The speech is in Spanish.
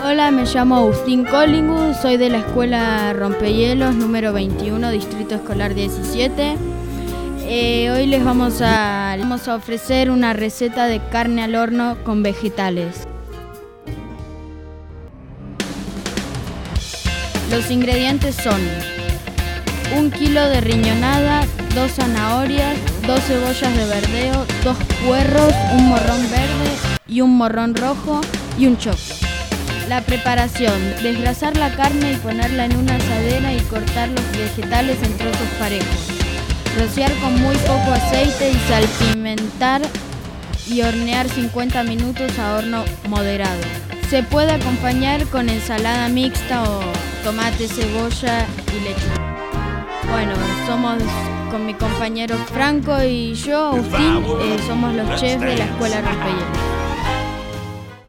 Hola, me llamo Agustín Collingwood, soy de la escuela Rompehielos número 21, Distrito Escolar 17. Hoy les vamos a ofrecer una receta de carne al horno con vegetales. Los ingredientes son 1 kilo de riñonada, 2 zanahorias, 2 cebollas de verdeo, 2 puerros, un morrón verde y un morrón rojo y un choclo. La preparación: desgrasar la carne y ponerla en una asadera y cortar los vegetales en trozos parejos. Rociar con muy poco aceite y salpimentar y hornear 50 minutos a horno moderado. Se puede acompañar con ensalada mixta o tomate, cebolla y lechuga. Bueno, somos con mi compañero Franco y yo, Agustín, somos los chefs de la escuela Rompehielos.